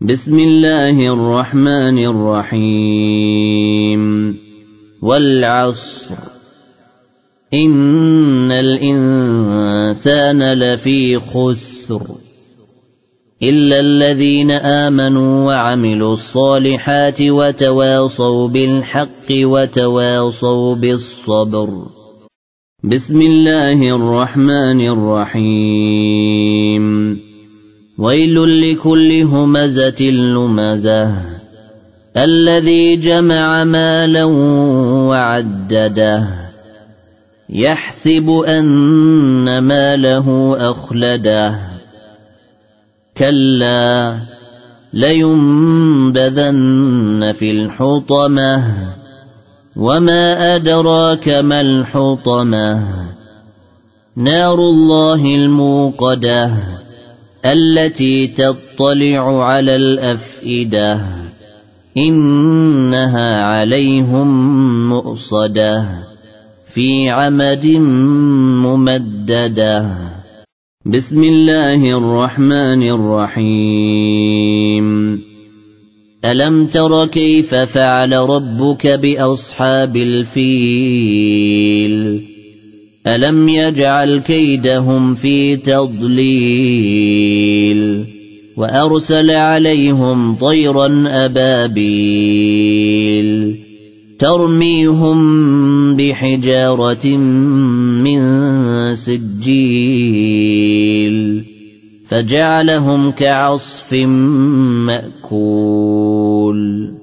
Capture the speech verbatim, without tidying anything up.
بسم الله الرحمن الرحيم والعصر إن الإنسان لفي خسر إلا الذين آمنوا وعملوا الصالحات وتواصوا بالحق وتواصوا بالصبر. بسم الله الرحمن الرحيم ويل لكل همزة لمزة الذي جمع مالا وعدده يحسب أن ماله أخلده كلا لينبذن في الحطمة وما أدراك ما الحطمة نار الله الموقدة التي تطلع على الأفئدة إنها عليهم مؤصدة في عمد ممددة. بسم الله الرحمن الرحيم ألم تر كيف فعل ربك بأصحاب الفيل ألم يجعل كيدهم في تضليل وأرسل عليهم طيرا أبابيل ترميهم بحجارة من سجيل فجعلهم كعصف مأكول.